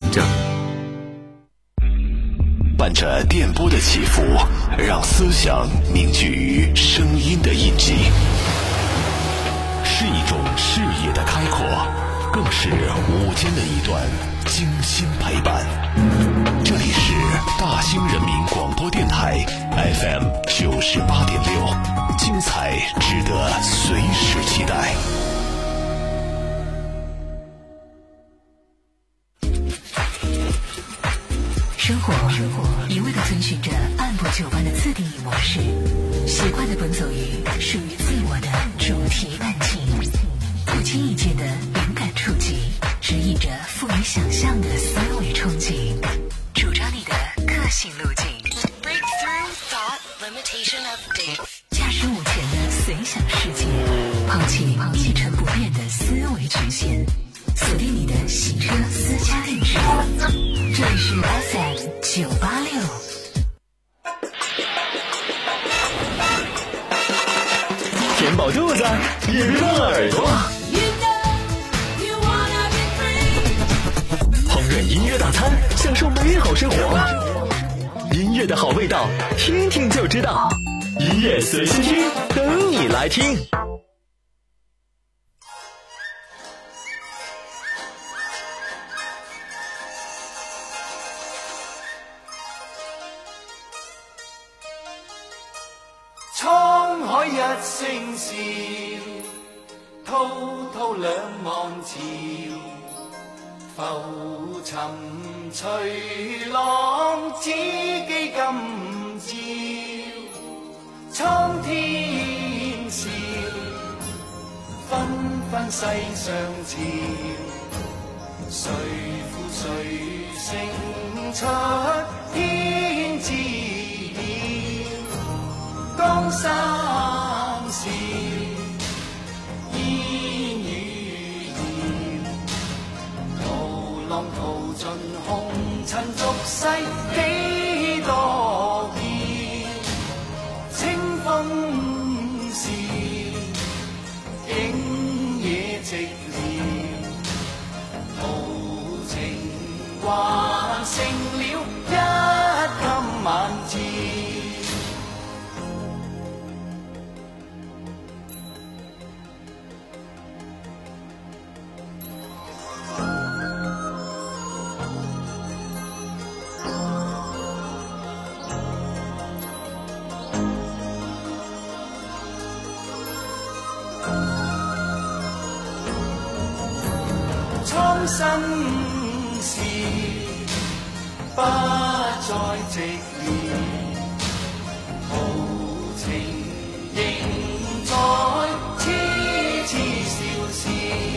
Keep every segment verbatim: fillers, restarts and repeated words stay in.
正。 伴着电波的起伏，让思想凝聚于声音的印记，是一种视野的开阔，更是午间的一段精心陪伴。这里是大兴人民广播电台 F M 九十八点六，精彩值得随时期待。 生活一味地遵循着按部就班的自定义模式，习惯地奔走于属于自我的主题感情，不经意间的灵感触及，指引着富于想象的思维憧憬，主张你的个性路径。Breakthrough thought limitation update， 驾驶舞前的随想世界，抛弃一成不变的思维局限，锁定你的洗车私家定制。这里是 F M 九八六。 填饱肚子，也别忘了耳朵。烹饪音乐大餐，享受美好生活。音乐的好味道，听听就知道。音乐随心听，等你来听。 滄海一聲笑，滔滔兩岸潮，浮沉隨浪，只記今朝。蒼天笑，紛紛世上潮，誰負誰勝出天知江山事，煙與謠，濤浪淘盡紅塵俗世幾多變，清風是景野寂寥，豪情還剩了一襟晚照。蒼生事不再寂寥，豪情仍在痴痴笑笑。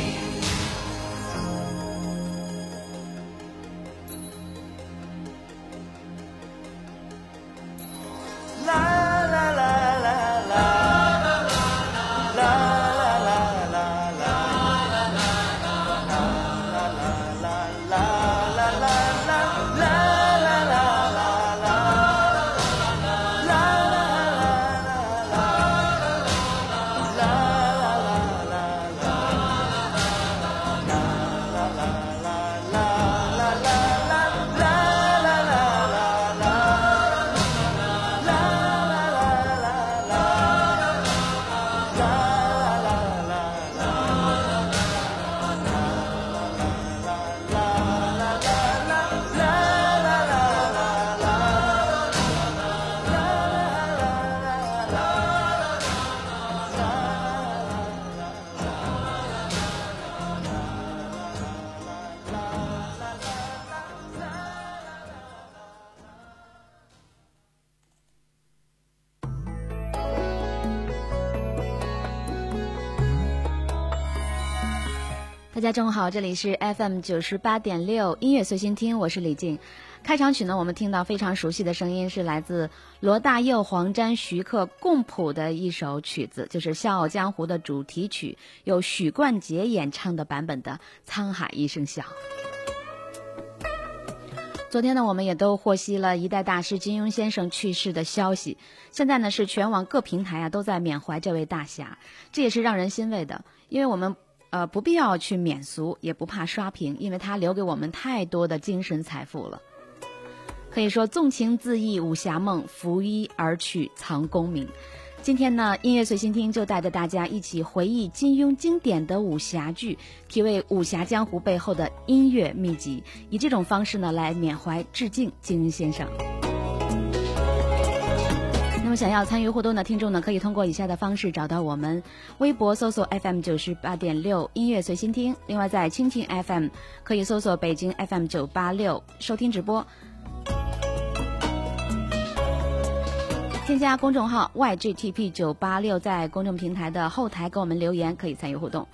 啦啦啦啦啦啦啦啦啦。 大家中午好，这里是 F M 九十八点六音乐随心听，我是李静。开场曲呢，我们听到非常熟悉的声音，是来自罗大佑、黄沾、徐克共谱的一首曲子，就是《笑傲江湖》的主题曲，由许冠杰演唱的版本的《沧海一声笑》。昨天呢，我们也都获悉了一代大师金庸先生去世的消息。现在呢，是全网各平台啊都在缅怀这位大侠，这也是让人欣慰的，因为我们呃，不必要去免俗，也不怕刷屏，因为它留给我们太多的精神财富了。可以说纵情恣意武侠梦，拂衣而去藏功名。今天呢，音乐随心听就带着大家一起回忆金庸经典的武侠剧，体味武侠江湖背后的音乐秘籍，以这种方式呢来缅怀致敬金庸先生。那么想要参与互动的听众呢，可以通过以下的方式找到我们：微博搜索 F M 九十八点六音乐随心听，另外在蜻蜓 F M 可以搜索北京 F M 九八六收听直播。添加公众号 Y G T P 九八六，在公众平台的后台给我们留言，可以参与互动。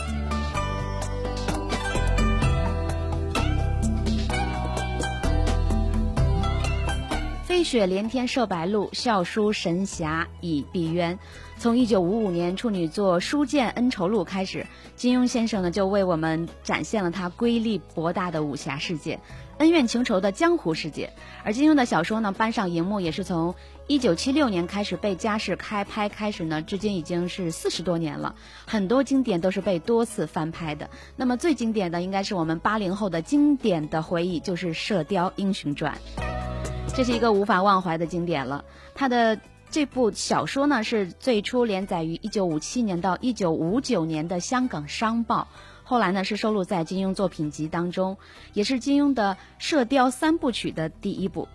飞雪连天射白鹿，笑书神侠倚碧鸳。从一九五五年处女作《书剑恩仇录》开始，金庸先生呢就为我们展现了他瑰丽博大的武侠世界，恩怨情仇的江湖世界。而金庸的小说呢搬上荧幕也是从一九七六年开始被嘉士开拍开始呢，至今已经是四十多年了，很多经典都是被多次翻拍的。那么最经典的应该是我们八零后的经典的回忆，就是《射雕英雄传》。这是一个无法忘怀的经典了。它的这部小说呢是最初连载于一九五七年到一九五九年的香港商报，后来呢是收录在金庸作品集当中，也是金庸的射雕三部曲的第一部。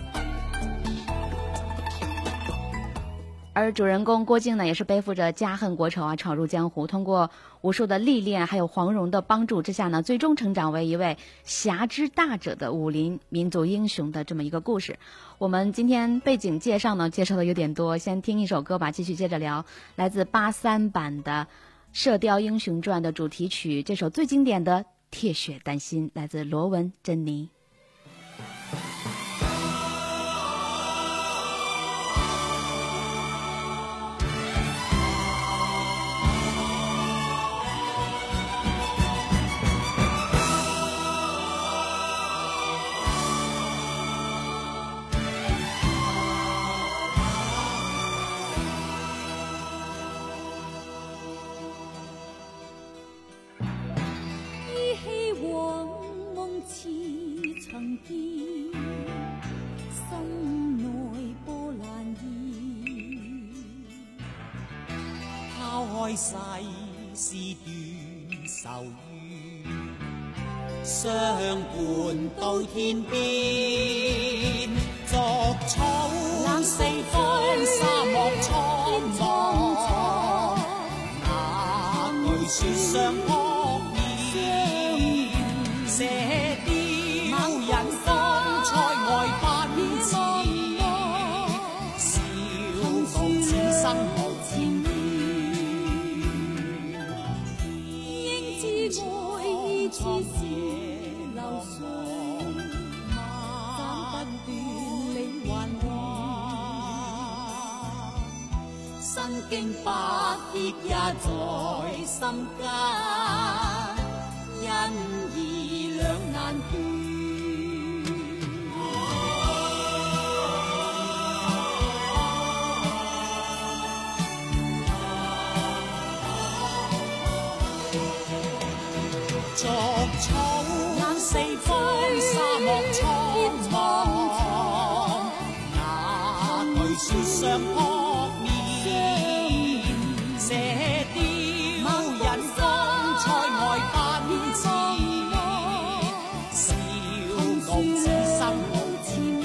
而主人公郭靖呢，也是背负着家恨国仇啊，闯入江湖，通过无数的历练，还有黄蓉的帮助之下呢，最终成长为一位侠之大者的武林民族英雄的这么一个故事。我们今天背景介绍呢，介绍的有点多，先听一首歌吧，继续接着聊。来自八三版的《射雕英雄传》的主题曲，这首最经典的《铁血丹心》，来自罗文珍妮。 世事斷愁怨，相伴到天邊，逐草四方沙漠蒼茫，那句説相撲面，射雕引風塞外奔馳，笑傲此生無千變。似是流水，斬不斷理還亂，身經百劫也在心間，因義兩難斷。逐草四方沙漠蒼茫，那句説相撲面，射雕引風塞外奔馳，笑傲此生無千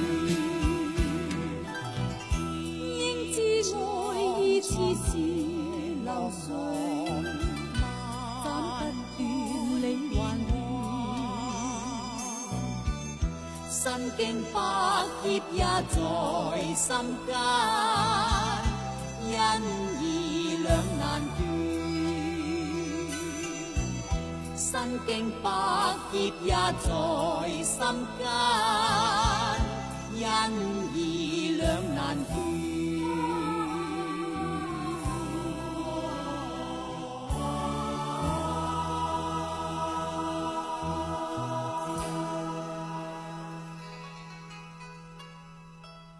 怨，應知愛意似是流水。身經百劫也在心間，因義兩難斷。身經百劫也在心間，因義兩難斷。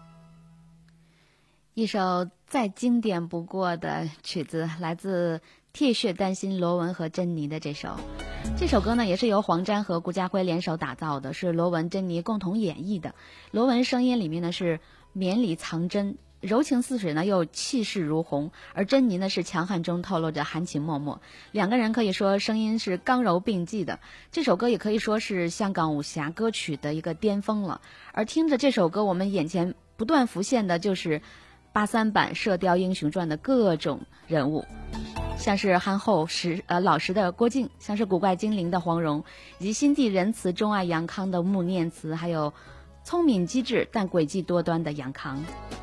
一首再经典不过的曲子，来自铁血丹心罗文和珍妮的这首。这首歌呢也是由黄沾和顾嘉辉联手打造的，是罗文珍妮共同演绎的。罗文声音里面呢是绵里藏针，柔情似水呢又气势如虹，而珍妮呢是强悍中透露着含情脉脉，两个人可以说声音是刚柔并济的。这首歌也可以说是香港武侠歌曲的一个巅峰了。而听着这首歌，我们眼前不断浮现的就是八三版《射雕英雄传》的各种人物，像是憨厚实呃老实的郭靖，像是古怪精灵的黄蓉，以及心地仁慈钟爱杨康的穆念慈，还有聪明机智但诡计多端的杨康。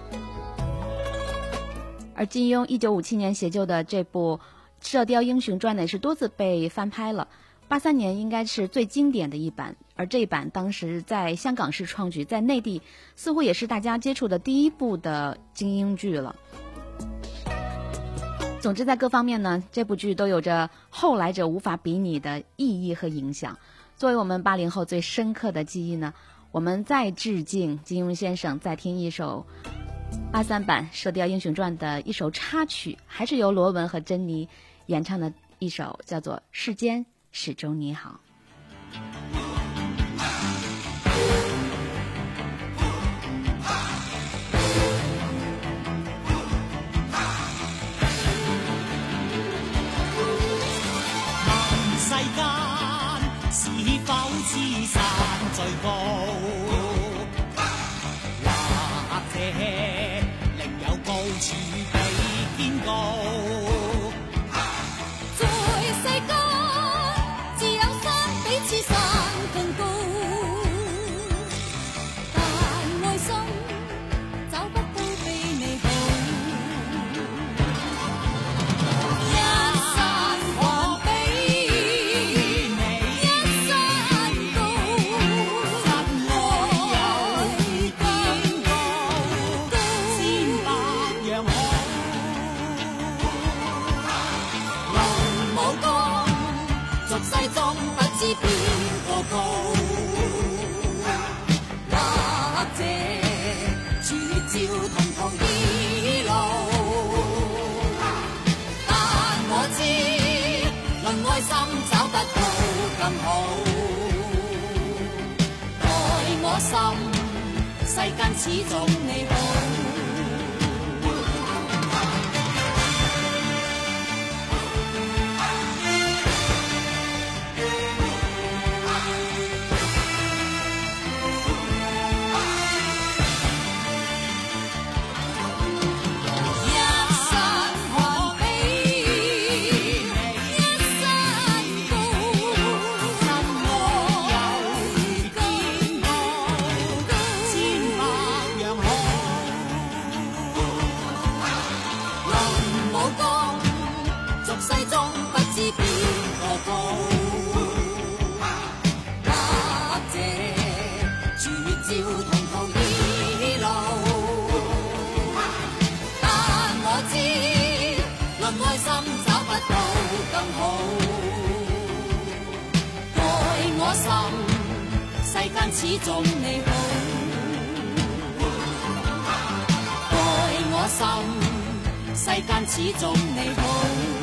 而金庸一九五七年写就的这部《射雕英雄传》呢，是多次被翻拍了。八三年应该是最经典的一版，而这一版当时在香港是创举，在内地似乎也是大家接触的第一部的精英剧了。总之在各方面呢，这部剧都有着后来者无法比拟的意义和影响。作为我们八零后最深刻的记忆呢，我们再致敬金庸先生，再听一首八三版《射雕英雄传》的一首插曲，还是由罗文和珍妮演唱的一首，叫做《世间始终你好》。 世間是否此山最高？或者另有高處比天高？在世間自有山比此山更高，但愛心找不到比你好。世間始終你好。世間始終你好，愛我心，世間始終你好。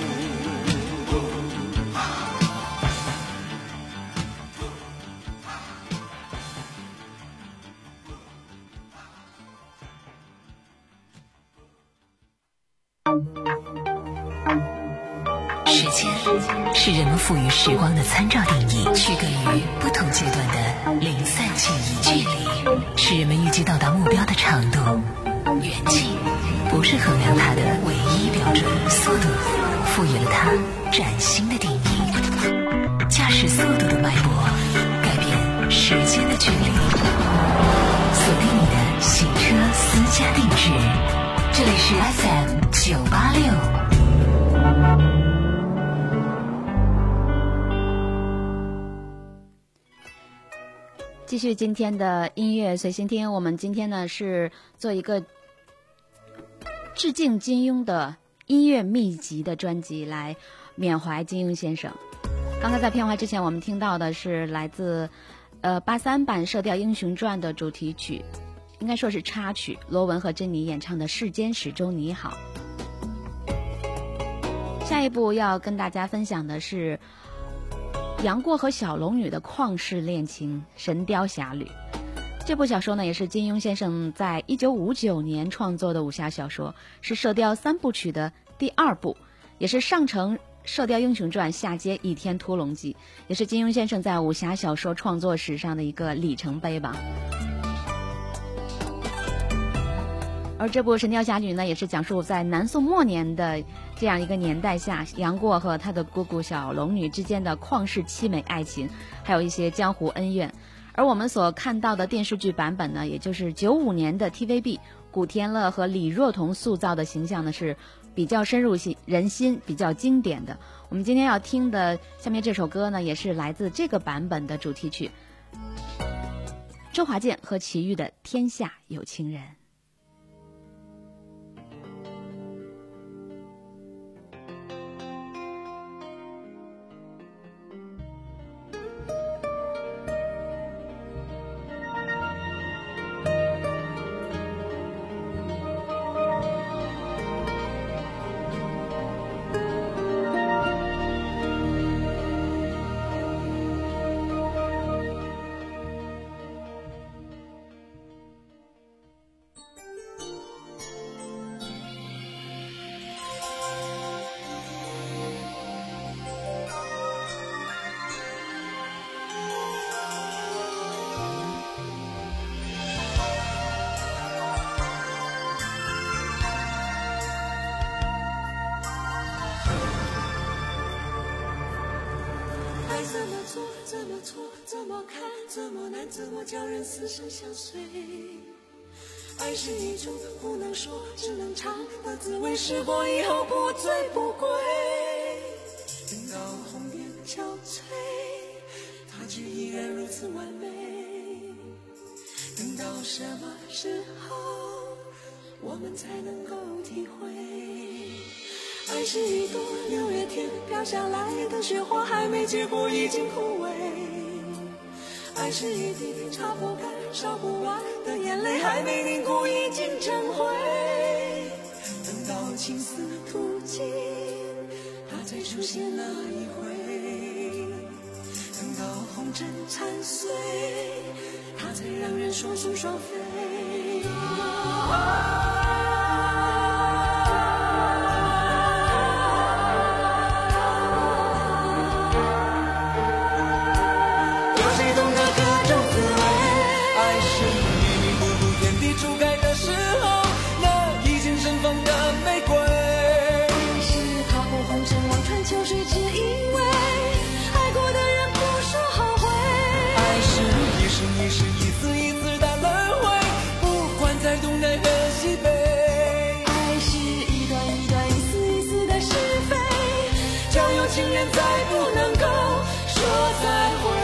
时间是人们赋予时光的参照定义，区隔于不同阶段的零散记忆。距离是人们预计到达目标的长度，远近不是衡量它的唯一标准。速度赋予了它崭新的定义，驾驶速度的脉搏改变时间的距离。锁定你的行车私家定制，这里是 F M 九八六。 继续今天的音乐随心听，我们今天呢是做一个致敬金庸的音乐秘籍的专辑，来缅怀金庸先生。刚才在片花之前，我们听到的是来自呃八三版《射雕英雄传》的主题曲，应该说是插曲，罗文和珍妮演唱的《世间始终你好》。下下一部要跟大家分享的是杨过和小龙女的旷世恋情《神雕侠侣》。这部小说呢，也是金庸先生在一九五九年创作的武侠小说，是射雕三部曲的第二部，也是上承《射雕英雄传》，下接《倚天屠龙记》，也是金庸先生在武侠小说创作史上的一个里程碑吧。而这部《神雕侠侣》呢，也是讲述在南宋末年的这样一个年代下，杨过和他的姑姑小龙女之间的旷世凄美爱情，还有一些江湖恩怨。而我们所看到的电视剧版本呢，也就是九五年的 T V B， 古天乐和李若彤塑造的形象呢，是比较深入人心、比较经典的。我们今天要听的下面这首歌呢，也是来自这个版本的主题曲，周华健和齐豫的《天下有情人》。 怎么错，怎么看，怎么难，怎么叫人死生相随？爱是一种不能说，只能尝的滋味，试过以后不醉不归。等到红颜憔悴，它却依然如此完美。等到什么时候，我们才能够体会？爱是一朵六月天飘下来的雪花，还没结果已经枯萎。爱是一滴擦不干烧不完的眼泪，还没凝固已经成灰。等到青丝吐尽，它才出现那一回。等到红尘残碎，它才让人说出双飞。情人再不能够说再会。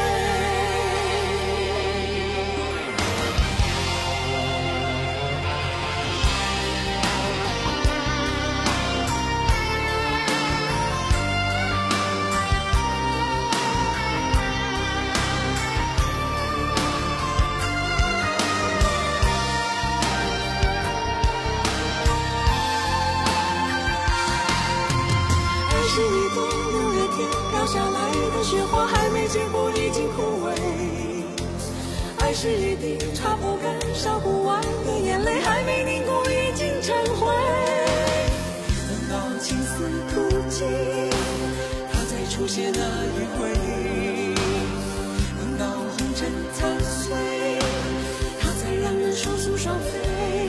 爱是一朵六月天飘下来的雪花，还没结果已经枯萎。爱是一滴擦不干烧不完的眼泪，还没凝固已经成灰。等到青丝吐尽，它才出现那一回。等到红尘残碎，它才让人说出双飞。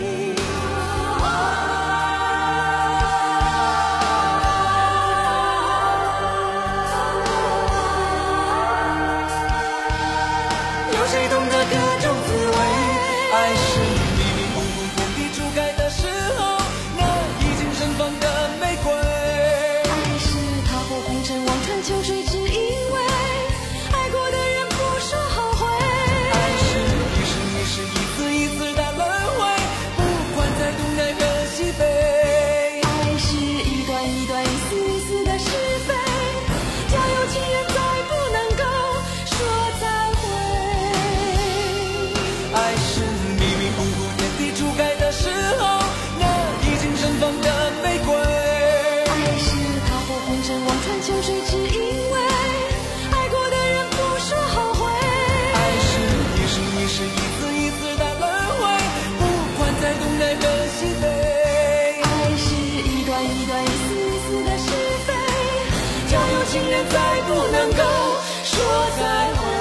谁懂得各种滋味？爱是迷迷蒙蒙天地初开的时候，那已经盛放的玫瑰。爱是踏破红尘望穿秋水，只因为爱过的人不说后悔。爱是一生一世一次一次的轮回，不管在东南和西北。爱是一段一段一丝一丝的是非，叫有情人再不能够说再会。 再不能够说再会。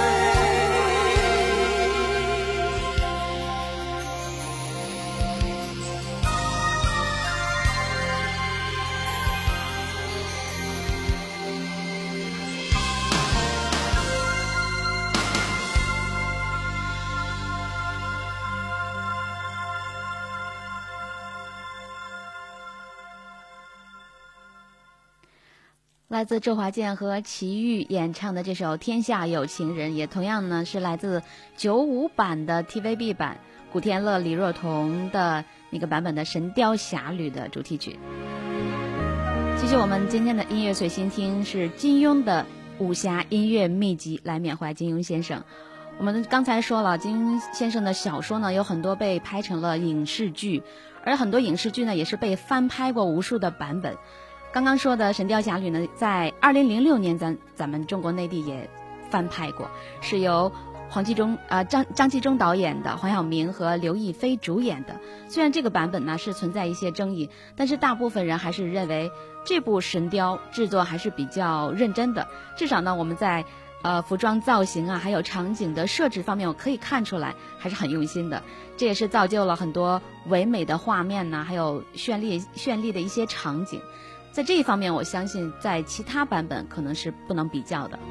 来自周华健和齐豫演唱的这首《天下有情人》，也同样呢是来自九五版的 T V B 版，古天乐、李若彤的那个版本的《神雕侠侣》的主题曲。继续我们今天的音乐随心听，是金庸的武侠音乐秘籍，来缅怀金庸先生。我们刚才说了，金庸先生的小说呢有很多被拍成了影视剧，而很多影视剧呢也是被翻拍过无数的版本。刚刚说的《神雕侠侣》呢，在二零零六年咱咱们中国内地也翻拍过，是由黄继忠啊、呃、张张纪中导演的，黄晓明和刘亦菲主演的。虽然这个版本呢是存在一些争议，但是大部分人还是认为这部神雕制作还是比较认真的，至少呢我们在呃服装造型啊，还有场景的设置方面，我可以看出来还是很用心的。这也是造就了很多唯美的画面呢，还有绚丽绚丽的一些场景。在这一方面，我相信在其他版本可能是不能比较的。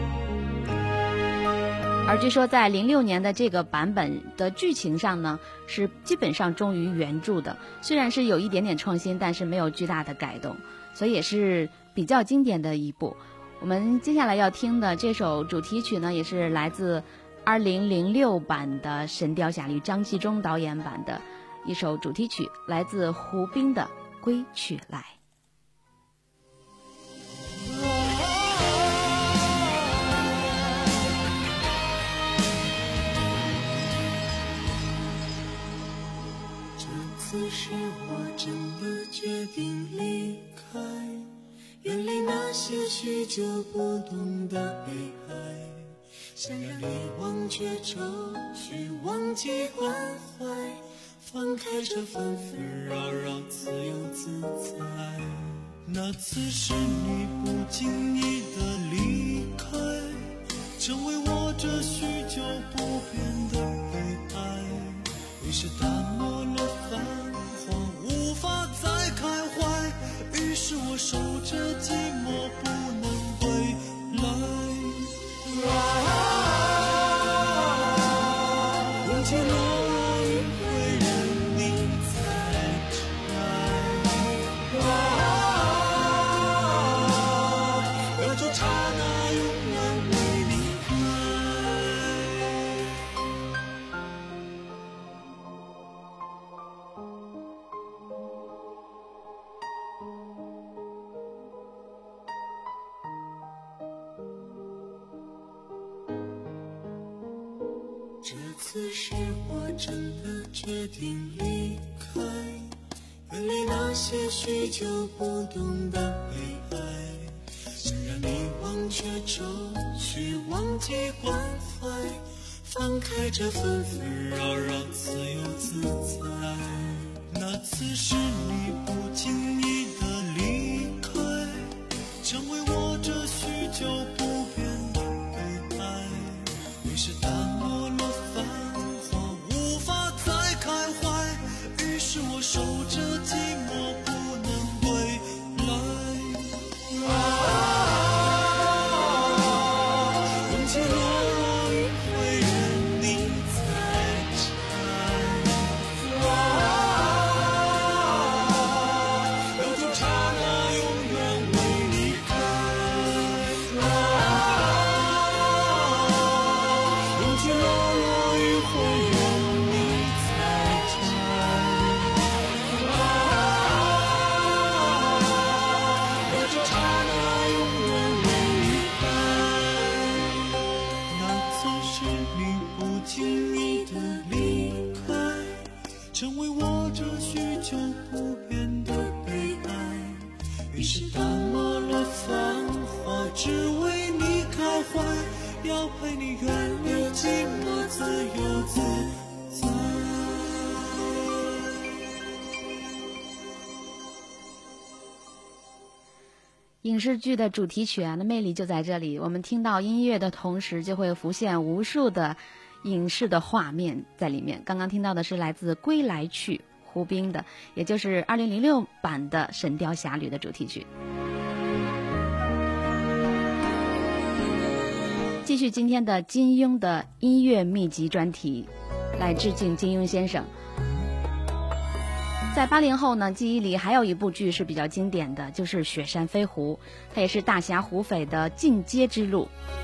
而据说在零六年的这个版本的剧情上呢，是基本上忠于原著的，虽然是有一点点创新，但是没有巨大的改动，所以也是比较经典的一部。我们接下来要听的这首主题曲呢，也是来自二零零六版的《神雕侠侣》，张纪中导演版的一首主题曲，来自胡兵的《归去来》。 此时我真的决定离开，远离那些许久不懂的悲哀，想让你忘却愁绪，忘记关怀，放开这纷纷扰扰，自由自在。那次是你不经意的离开，成为我这许久不变的悲哀，于是淡漠了繁华，无法再开怀，于是我守着寂寞不能归来。空气落雨会任你采摘，留住刹那永远没离这次是我真的决定离开，远离那些许久不懂的悲哀，想让你忘却愁绪，忘记关怀，放开这纷纷扰扰，自由自在。那次是你不经意的离开，成为我这许久不变的悲哀，于是淡漠了繁华，无法再开怀，于是我守着寂寞不能归来。空气落雨会任你采摘，留住刹那永远未离开。空气落雨会任你采摘，留住刹那永远未离开。那次是你不经意的离开，成为我这许久不变的悲哀，于是淡漠了繁华，只为你开怀，要陪你远离寂寞，自由自在。 影视剧的主题曲啊，那魅力就在这里。我们听到音乐的同时，就会浮现无数的影视的画面在里面。刚刚听到的是来自《归来曲》胡兵的，也就是二零零六版的《神雕侠侣》的主题曲。继续今天的金庸的音乐秘籍专题，来致敬金庸先生。在八零后呢，记忆里还有一部剧是比较经典的，就是《雪山飞狐》，它也是大侠胡斐的进阶之路。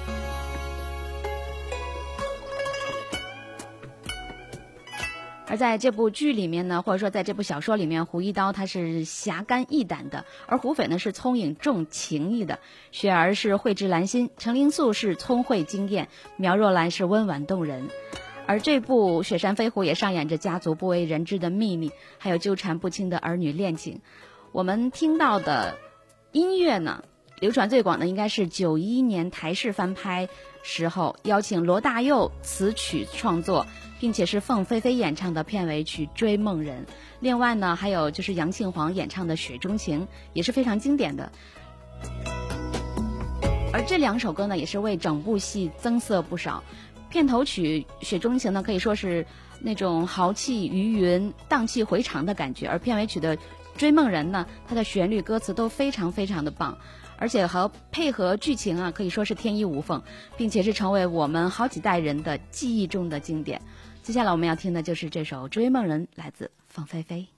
而在这部剧里面呢，或者说在这部小说里面，胡一刀他是侠肝义胆的，而胡斐呢是聪颖重情义的，雪儿是蕙质兰心，程灵素是聪慧惊艳，苗若兰是温婉动人。而这部《雪山飞狐》也上演着家族不为人知的秘密，还有纠缠不清的儿女恋情。我们听到的音乐呢，流传最广的应该是九一年台视翻拍时候邀请罗大佑词曲创作，并且是凤飞飞演唱的片尾曲《追梦人》。另外呢，还有就是杨庆煌演唱的《雪中情》，也是非常经典的。而这两首歌呢，也是为整部戏增色不少。片头曲《雪中情》呢，可以说是那种豪气余云、荡气回肠的感觉，而片尾曲的《追梦人》呢，它的旋律、歌词都非常非常的棒，而且和配合剧情啊，可以说是天衣无缝，并且是成为我们好几代人的记忆中的经典。接下来我们要听的就是这首《追梦人》，来自凤飞飞。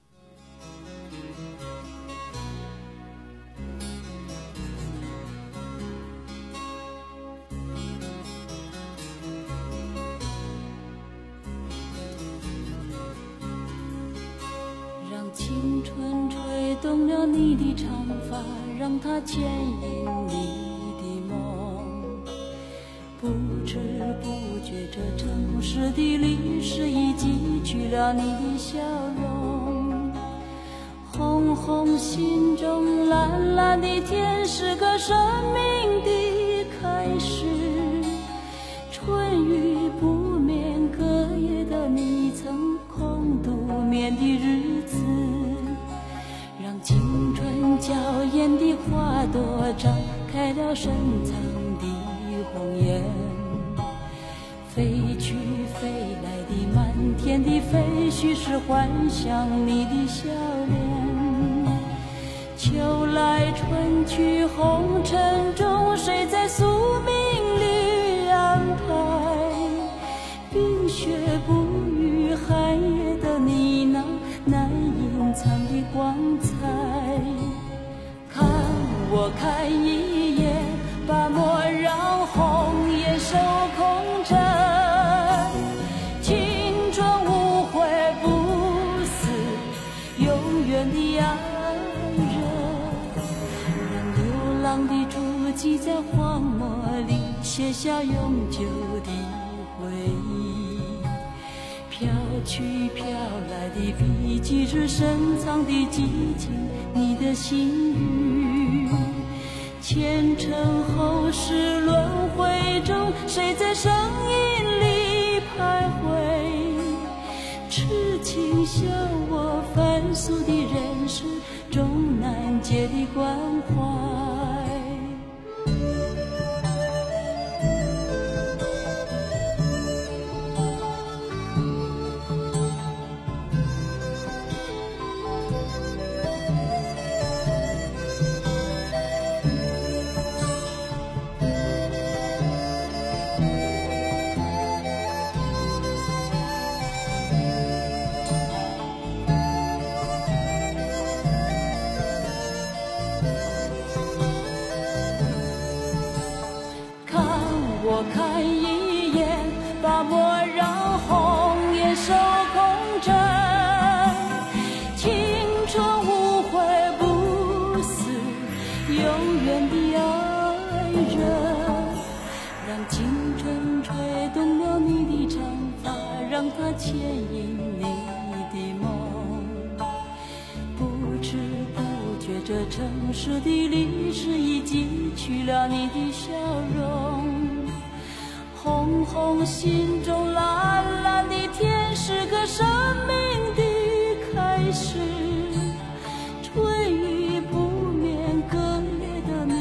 青春吹动了你的长发，让它牵引你的梦。不知不觉，这城市的历史已记取了你的笑容。红红心中，蓝蓝的天，是个生命的开始。春雨不眠，隔夜的你曾空独眠的日子，让青春娇艳的花朵绽开了深藏的红颜。飞去飞来的满天的飞絮，是幻想你的笑脸。秋来春去红尘中，谁在宿命里安排？冰雪不语，寒夜的你那难隐藏的光彩。看我看一眼，把莫让红颜守空枕。青春无悔不死，永远的爱人。让流浪的足迹在荒漠里写下永久的回忆。飘去飘来的笔迹，是深藏的激情，你的心语。前尘后世轮回中，谁在声音里徘徊？痴情笑我凡俗的人世，终难解的关怀。我看一眼，把莫让红颜守空枕。青春无悔不死，永远的爱人。让青春吹动了你的长发，让它牵引你的梦。不知不觉，这城市的历史已记取了你的笑容。红红心中，蓝蓝的天，是个生命的开始。春雨不眠，隔夜的你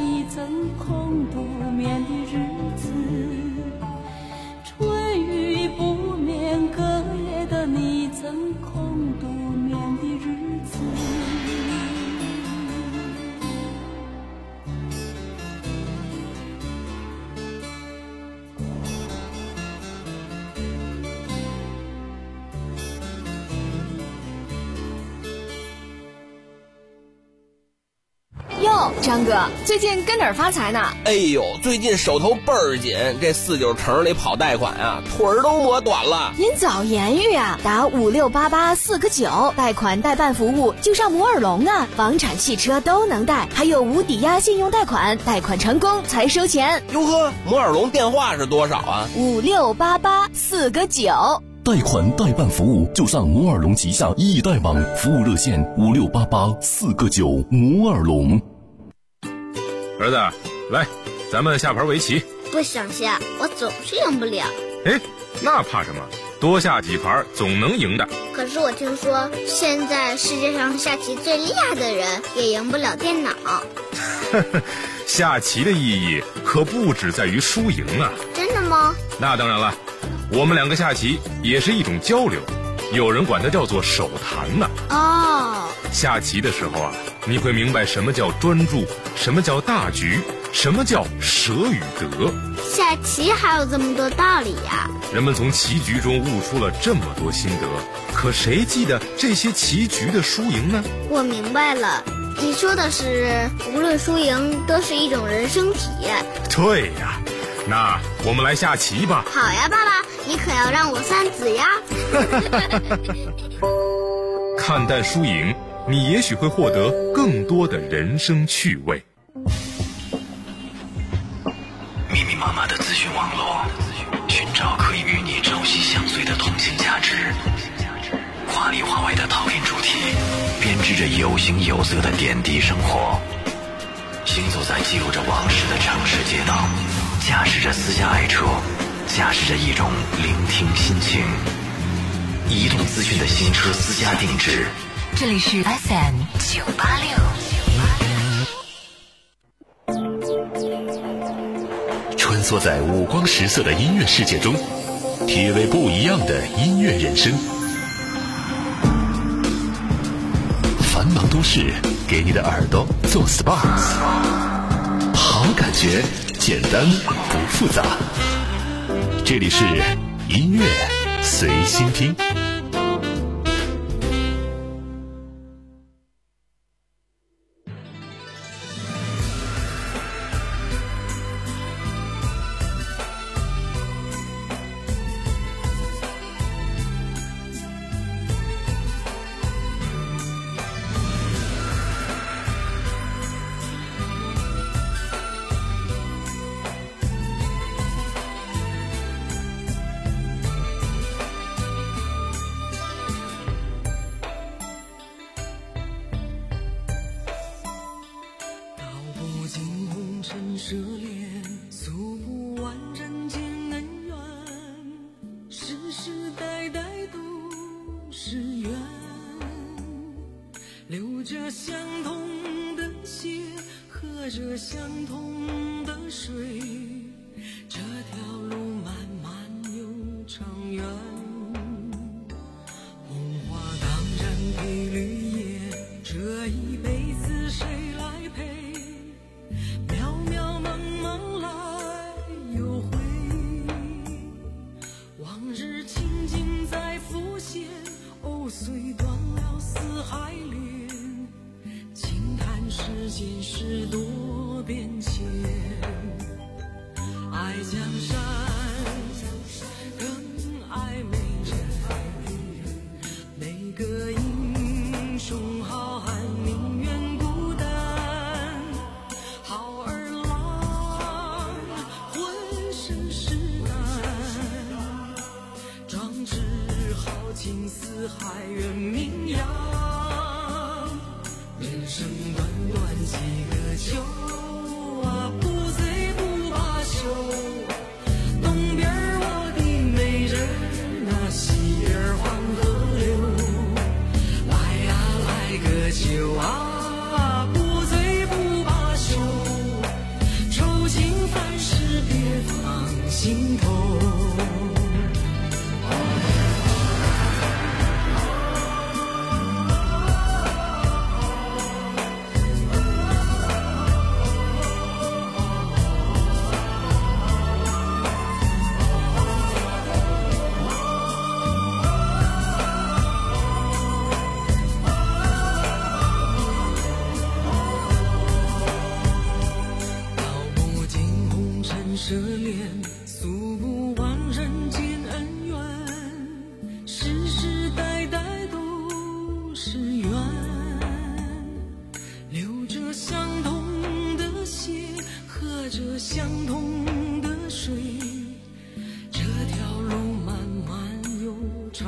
哟，张哥，最近跟哪儿发财呢？ 哎呦，最近手头倍儿紧，这四九城里跑贷款啊，腿儿都磨短了。 您早言语啊，打五六八八四个九，贷款代办服务就上摩尔龙啊，房产、汽车都能贷，还有无抵押信用贷款，贷款成功才收钱。 哟呵，摩尔龙电话是多少啊？ 五六八八四个九。 贷款代办服务就上摩尔龙旗下易贷网，服务热线五六八八四个九。摩尔龙。 儿子，来，咱们下盘围棋。 不想下，我总是赢不了。 哎，那怕什么？多下几盘总能赢的。 可是我听说，现在世界上下棋最厉害的人也赢不了电脑。 下棋的意义可不只在于输赢啊。 真的吗？ 那当然了，我们两个下棋也是一种交流，有人管它叫做手谈呢。 哦， 下棋的时候啊，你会明白什么叫专注，什么叫大局，什么叫舍与得。 下棋还有这么多道理呀！ 人们从棋局中悟出了这么多心得，可谁记得这些棋局的输赢呢？ 我明白了，你说的是无论输赢都是一种人生体验。 对呀，那我们来下棋吧。 好呀，爸爸，你可要让我三子呀。 看淡输赢，你也许会获得更多的人生趣味。 密密麻麻的资讯网络，寻找可以与你朝夕相随的同性价值，华里华外的讨论主题，编织着有形有色的点滴生活。行走在记录着往事的城市街道，驾驶着私家爱车，驾驶着一种聆听心情。移动资讯的新车私家定制， 这里是 F M 九八六。 穿梭在五光十色的音乐世界中，体味不一样的音乐人生。繁忙都市给你的耳朵做 S P A， 好感觉简单不复杂。这里是音乐随心听。 涉猎诉不完人间恩怨，世世代代都是缘，流着相同的血，喝着相同的水，这条路漫漫又长远。红花当然配绿叶，这一辈子谁来陪？虽断了四海连，轻叹世间事多变迁。爱江山更爱美人，每个英雄好汉宁愿孤单，好儿郎浑身是胆，壮志豪情四海远名扬，人生短短几个秋啊，不醉不罢休。东边我的美人啊，西边黄河流，来呀来个酒啊，不醉不罢休。愁情烦事别放心头。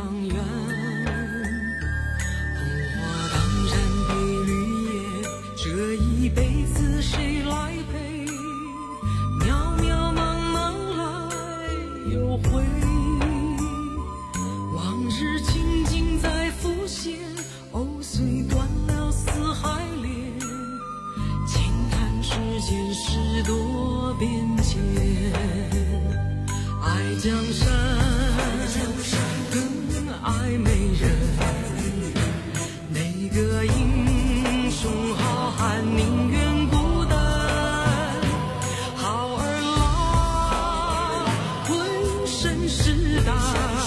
相远。红花当然比绿叶，这一辈子谁来陪？渺渺茫茫来又回，往日情景在浮现，藕虽断了丝还连，轻叹世间事多变迁。爱江山更爱美人，哪个英雄好汉宁愿孤单？好儿郎浑身是胆，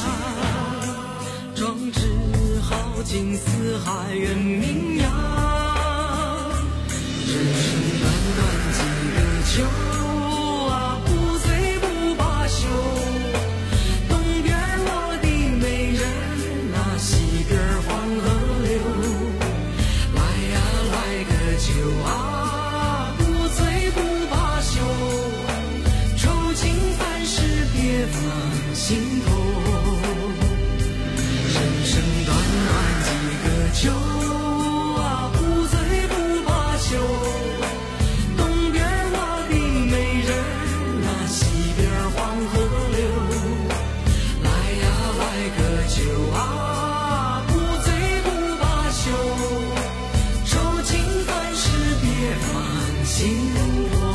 壮志豪情四海远名扬。人生短短几个秋啊，不醉不罢休。东边我的美人啊，西边黄河流。来呀来个秋啊，不醉不罢休。愁情烦事别放心头。人生短短几个秋啊，不醉不罢休。东边我的美人啊，西边黄河流。来呀来个秋啊，不醉不罢休。愁情烦事别放心头。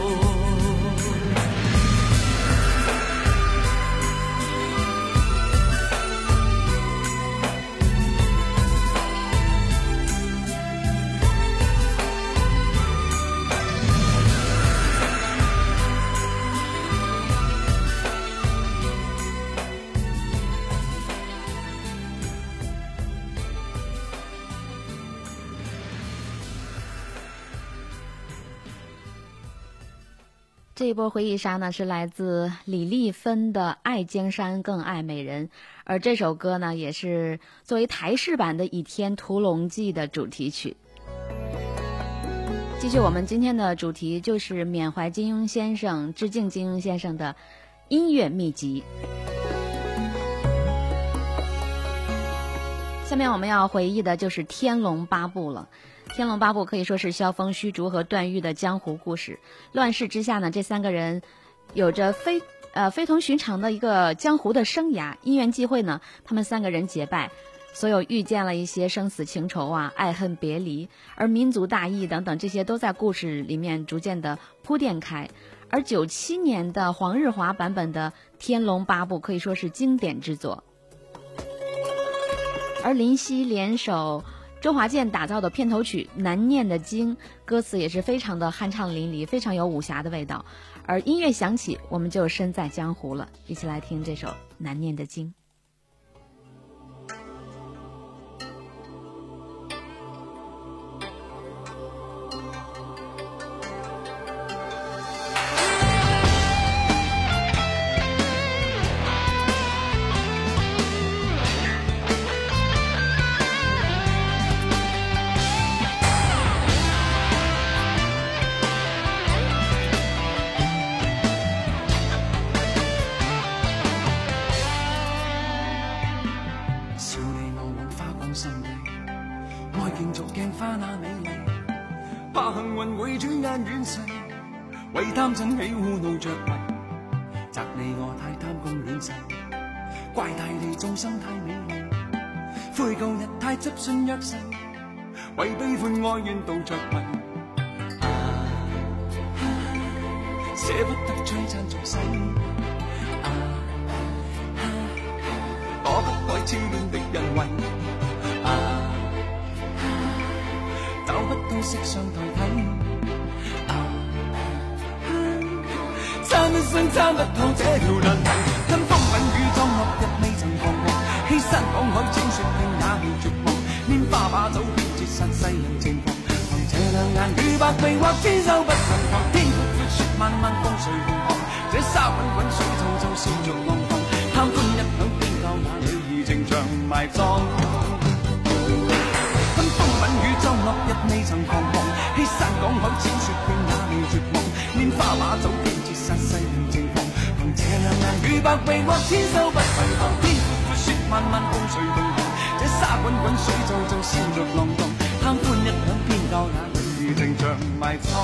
这一波回忆杀呢，是来自李丽芬的《爱江山更爱美人》，而这首歌呢，也是作为台式版的《倚天屠龙记》的主题曲。继续我们今天的主题，就是缅怀金庸先生、致敬金庸先生的音乐秘籍。下面我们要回忆的就是《天龙八部》了。《天龙八部》可以说是萧峰、虚竹和段誉的江湖故事。乱世之下呢，这三个人有着非呃非同寻常的一个江湖的生涯。因缘际会呢，他们三个人结拜，所有遇见了一些生死情仇啊、爱恨别离，而民族大义等等，这些都在故事里面逐渐的铺垫开。而九七年的黄日华版本的《天龙八部》可以说是经典之作。而林夕联手周华健打造的片头曲《难念的经》，歌词也是非常的酣畅淋漓，非常有武侠的味道。而音乐响起，我们就身在江湖了。一起来听这首《难念的经》。 為貪嗔喜惡怒着迷，責你我太貪功戀勢，怪大地眾生太美麗，悔舊日太執信約誓，為悲歡哀怨妒着迷，啊啊，捨不得璀璨俗世，啊啊，躲不開痴戀的人為，啊啊，找不到色相代替。參一生參不透這條難題，跟風品雨裝落日未曾彷徨，欺山趕海踐雪拼也未絕望，拈花把酒偏折殺世人情狂，憑這兩眼與百臂或千手不能防，天闊闊雪漫漫風隨浪航，這沙滾滾水皺皺笑着浪蕩，貪歡一晌偏教那女兒情長埋葬。跟風品雨裝落日未曾彷徨，欺山趕海踐雪拼也未絕望，拈花把酒偏折殺世人情狂，憑這兩眼與百臂或千手不能防，天闊闊雪漫漫風水動盪，這沙滾滾水皱皱笑着浪蕩，貪歡一晌偏教那女兒情長埋葬。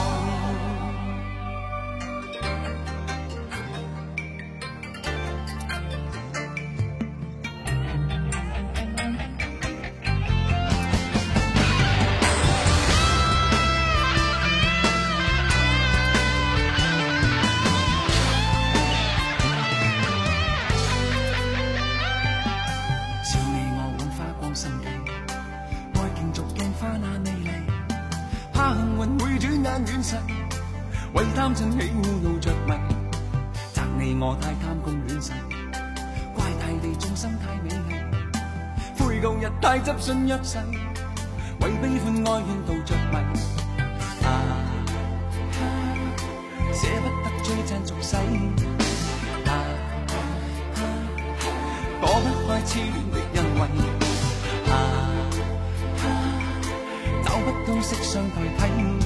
為貪嗔喜惡怒着迷，責你我太貪功戀勢，怪大地眾生太美麗，悔舊日太執信約誓，為悲歡哀怨妒着迷。啊啊，捨不得追讚俗世，啊啊，躲不開痴戀的恩惠，啊啊，找不到色相代替。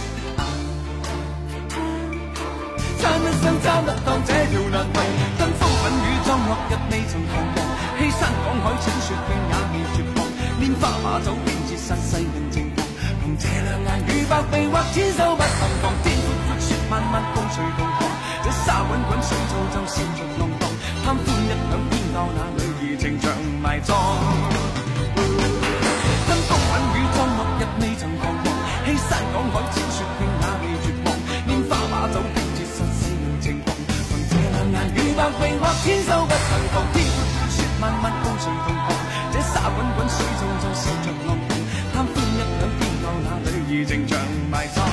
爭一生爭得當這條難題，跟風品與裝落日未曾彷徨，欺山趕海請雪徑也未絕望，拈花把酒便折殺世人情狂，同這兩眼與百臂或千手不能防，天闊闊雪漫漫風隨動盪，這沙滾滾水皱皱笑着浪蕩，貪歡一晌偏教那女兒情長埋葬。跟風品與裝落日未曾彷徨，欺山趕海請雪徑也未絕望，拈花把酒與百臂或千手不能防，天闊闊雪漫漫風隨動盪，這沙滾滾水皱皱笑着浪蕩，貪歡一晌偏教那女兒情長埋葬。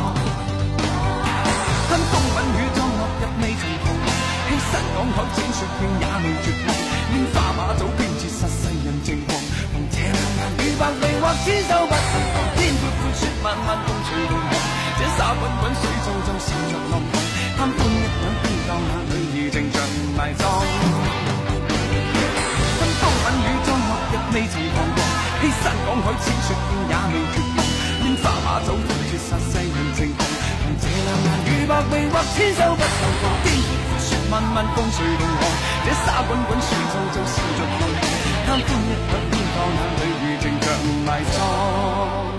跟風品與裝落日未曾彷徨，欺山趕海請雪徑也未絕望，拈花把酒偏折殺世人情狂，同這兩眼與百臂或千手不能防，天闊闊雪漫漫風隨動盪，這沙滾滾水皱皱笑着浪蕩，貪歡一晌偏教那女兒情長埋葬。跟風品與裝落日未曾彷徨，欺山趕海請雪徑也未絕望，拈花把酒偏折殺世人情狂，同這兩眼與百臂或千手不能防，天闊闊雪漫漫風隨動盪，這沙滾滾水皱皱笑着浪蕩，貪歡一晌偏教那女兒情長埋葬。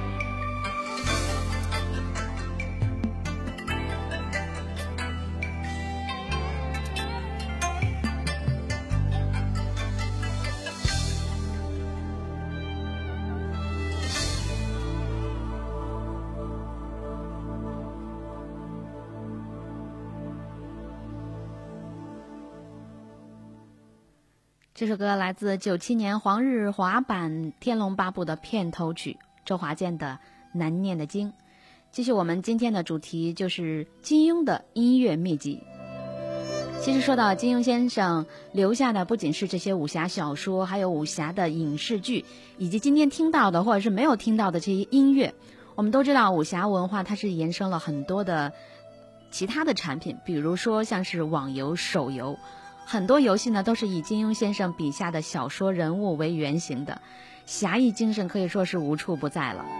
这首歌来自九七年黄日华版《天龙八部》的片头曲，周华健的《难念的经》。继续我们今天的主题，就是金庸的音乐秘籍。其实说到金庸先生留下的不仅是这些武侠小说，还有武侠的影视剧，以及今天听到的或者是没有听到的这些音乐。我们都知道武侠文化它是延伸了很多的其他的产品，比如说像是网游、手游，很多游戏呢都是以金庸先生笔下的小说人物为原型的，侠义精神可以说是无处不在了。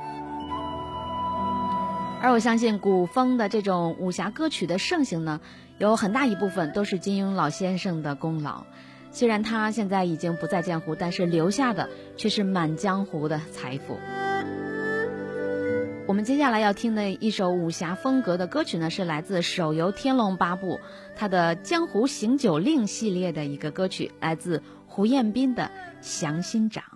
而我相信古风的这种武侠歌曲的盛行呢，有很大一部分都是金庸老先生的功劳。虽然他现在已经不在江湖，但是留下的却是满江湖的财富。我们接下来要听的一首武侠风格的歌曲呢，是来自手游《天龙八部》它的《江湖行酒令》系列的一个歌曲，来自胡彦斌的《降心掌》。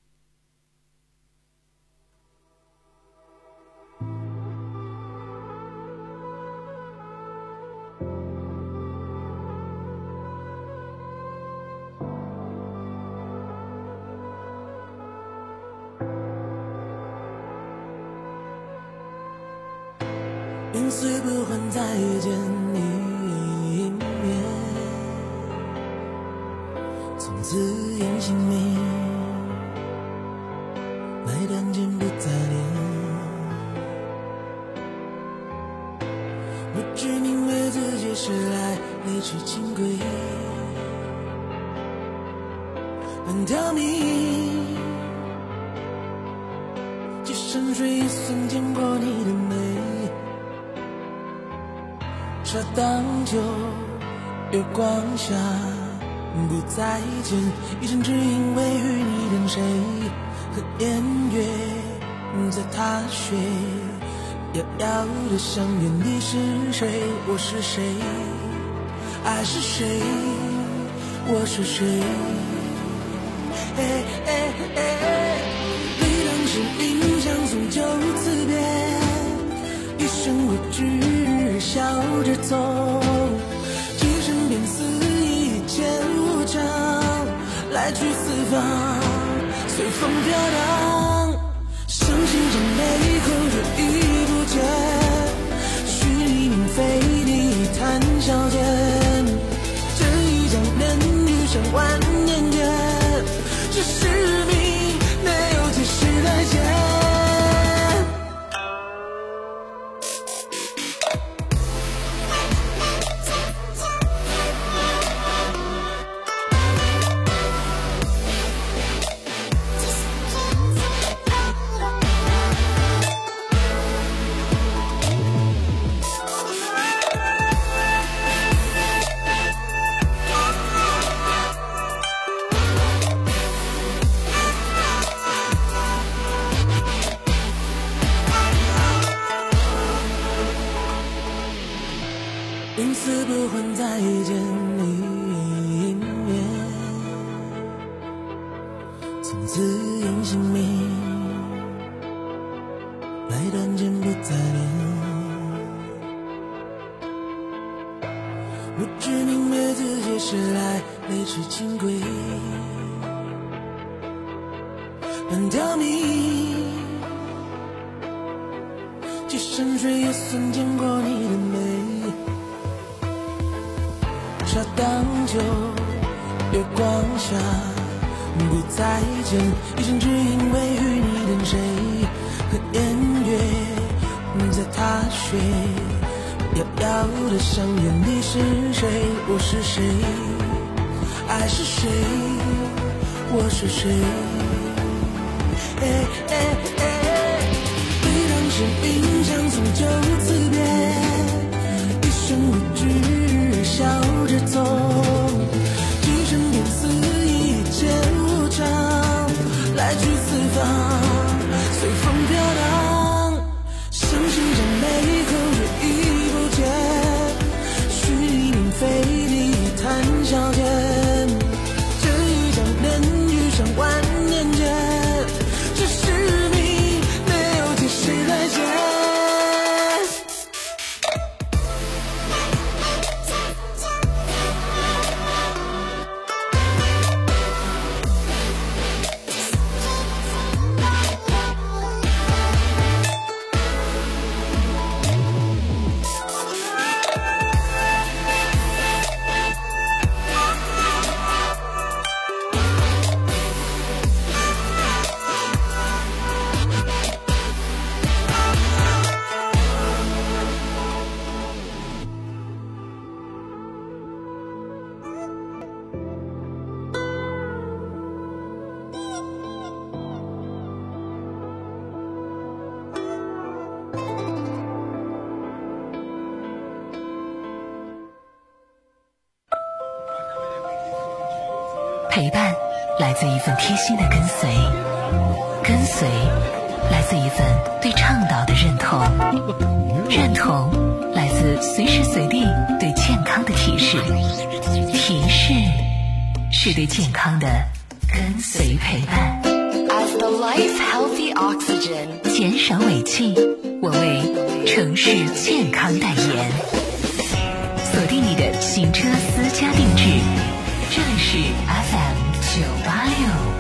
云碎不换，再见你一面，从此言姓名，那段情不再恋。不知明为自己是来泪去情归，半条命，几山水一瞬见过你的美。茶当酒，月光下， 不再见，一生只因为与你等谁和烟月在踏雪，遥遥的相约，你是谁，我是谁，爱是谁，我是谁，哎哎哎，对当时印象中就此别，一生过去笑着走，几生便似一剑无常，来去四方随风飘荡，伤心中背后就已不见，虚拟名非地谈笑间，这一场人遇上万年间，只是命没有及时再见。因此不换再见一面，从此隐姓名，来短剑不再念，不知明月自己是来泪池轻轨，半条命，几山水也算见过你的美，茶当酒，月光下不再见，一生只因为与你等谁和烟月在踏雪，遥遥的相约，你是谁，我是谁，爱是谁，我是谁，哎哎哎，对当时印象中就此别，一生无惧笑着走，几生便似一剑无常，来去四方随风飘荡，伤心中背后却已不见，虚拟名非地谈笑间，这一场人遇上万年间，只是你没有及时再见。 陪伴来自一份贴心的跟随，跟随来自一份对倡导的认同，认同来自随时随地对健康的提示，提示是对健康的跟随陪伴。 As the life's healthy oxygen， 减少尾气，我为城市健康代言。锁定你的行车私家定制，这里是 F M 九八六。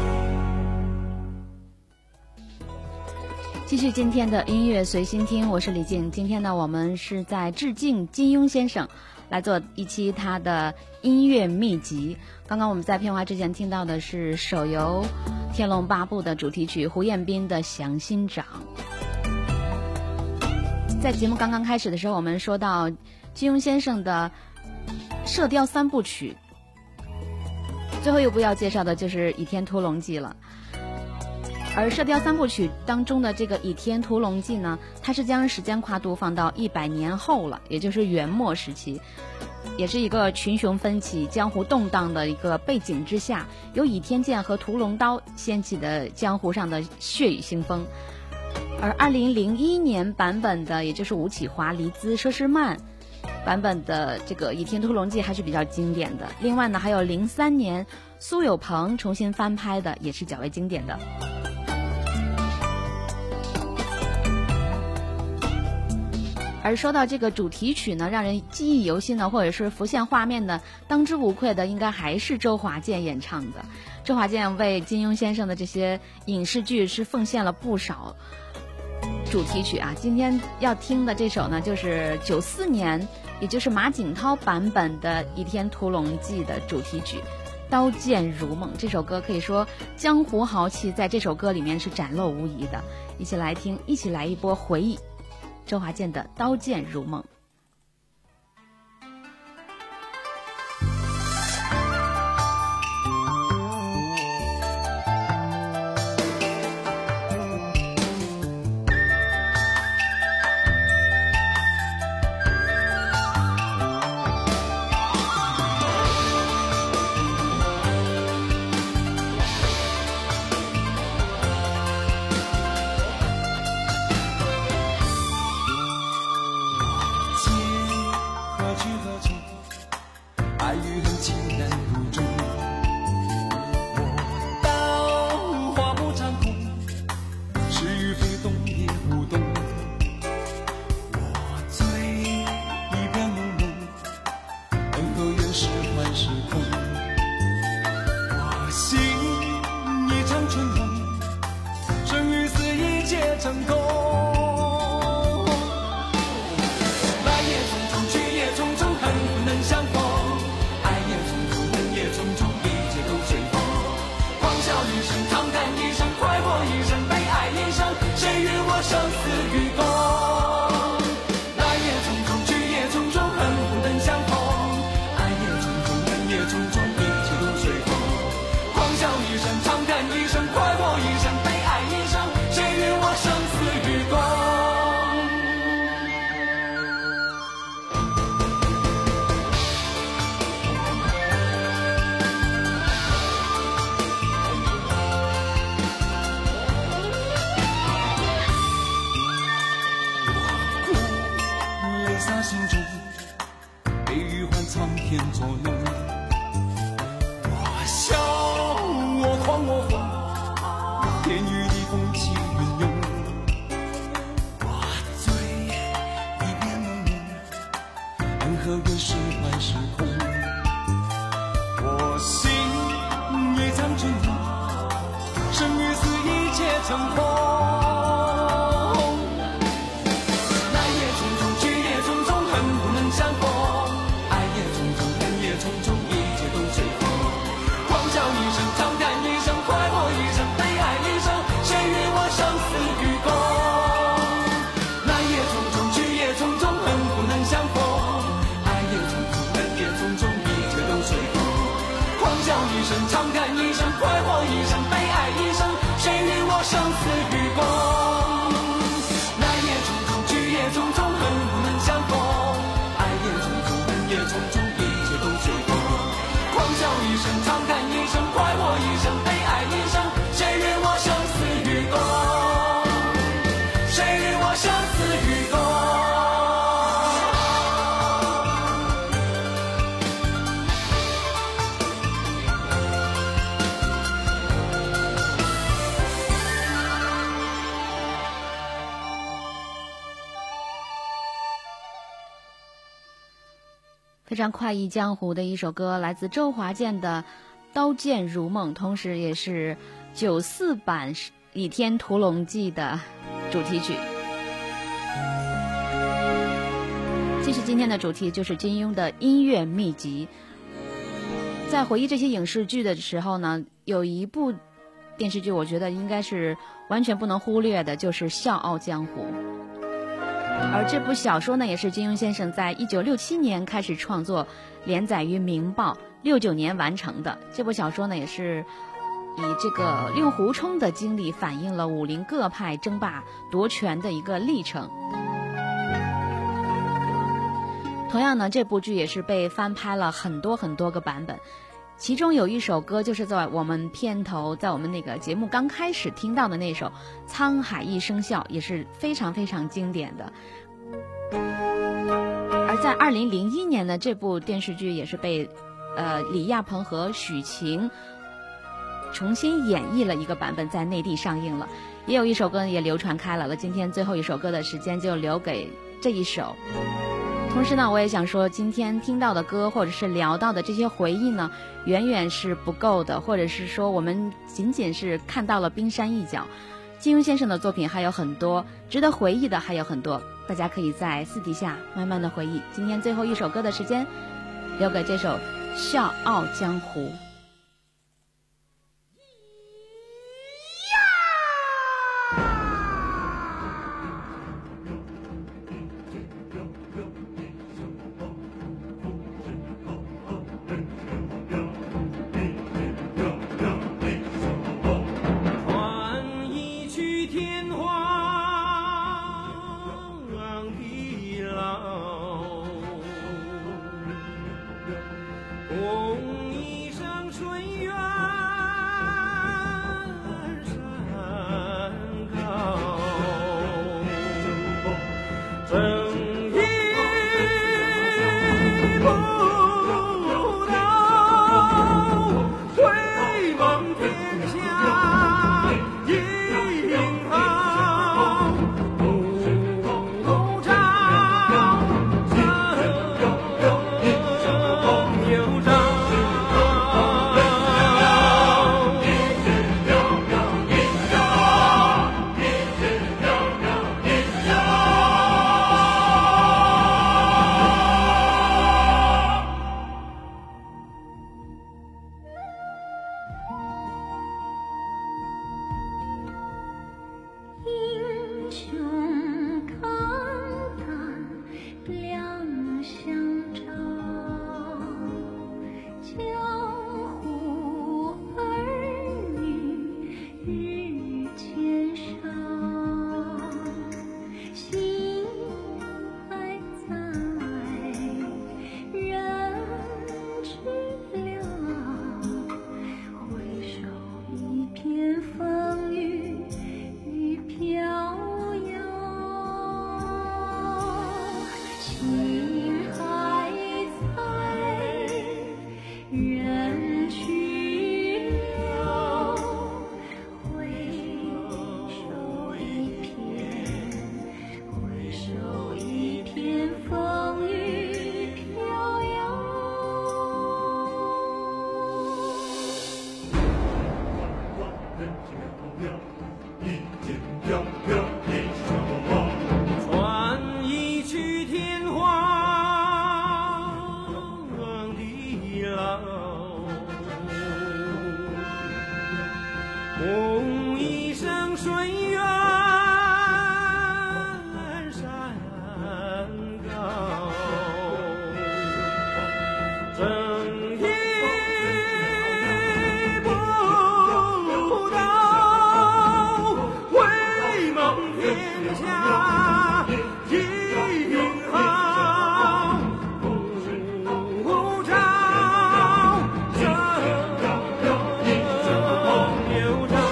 继续今天的音乐随心听，我是李静。今天呢，我们是在致敬金庸先生，来做一期他的音乐秘籍。刚刚我们在片花之前听到的是手游《天龙八部》的主题曲胡彦斌的《降心掌》。在节目刚刚开始的时候，我们说到金庸先生的《射雕三部曲》，最后一部要介绍的就是《倚天屠龙记》了。 而《射雕三部曲》当中的这个《倚天屠龙记》呢，它是将时间跨度放到一百年后了，也就是元末时期，也是一个群雄纷起、江湖动荡的一个背景之下，由倚天剑和屠龙刀掀起的江湖上的血雨腥风。而二零零一年版本的，也就是吴启华、黎姿、佘诗曼版本的这个《倚天屠龙记》还是比较经典的。另外呢，还有零三年苏有朋重新翻拍的，也是较为经典的。而说到这个主题曲呢，让人记忆犹新的，或者是浮现画面的，当之无愧的，应该还是周华健演唱的。周华健为金庸先生的这些影视剧是奉献了不少主题曲啊。今天要听的这首呢，就是九四年，也就是马景涛版本的《倚天屠龙记》的主题曲《刀剑如梦》。这首歌可以说江湖豪气在这首歌里面是展露无遗的。一起来听，一起来一波回忆。周华健的《刀剑如梦》。非常快意江湖的一首歌，来自周华健的《刀剑如梦》，同时也是九四版《倚天屠龙记》的主题曲。其实今天的主题就是金庸的音乐秘籍。在回忆这些影视剧的时候呢，有一部电视剧我觉得应该是完全不能忽略的，就是《笑傲江湖》。而这部小说呢，也是金庸先生在一九六七年开始创作，连载于《明报》，六九年完成的。这部小说呢，也是以这个令狐冲的经历反映了武林各派争霸夺权的一个历程。同样呢，这部剧也是被翻拍了很多很多个版本，其中有一首歌就是在我们片头，在我们那个节目刚开始听到的那首《沧海一声笑》，也是非常非常经典的。而在二零零一年呢，这部电视剧也是被呃李亚鹏和许晴重新演绎了一个版本，在内地上映了。也有一首歌也流传开来了，今天最后一首歌的时间就留给这一首。同时呢，我也想说，今天听到的歌或者是聊到的这些回忆呢，远远是不够的，或者是说我们仅仅是看到了冰山一角。金庸先生的作品还有很多值得回忆的，还有很多，大家可以在私底下慢慢的回忆。今天最后一首歌的时间留给这首《笑傲江湖》。 红一生水远山高，正义不倒，威猛天下英豪，不照正牛章。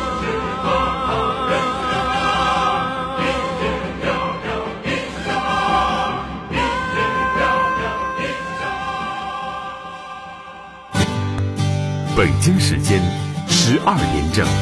北京时间十二点整。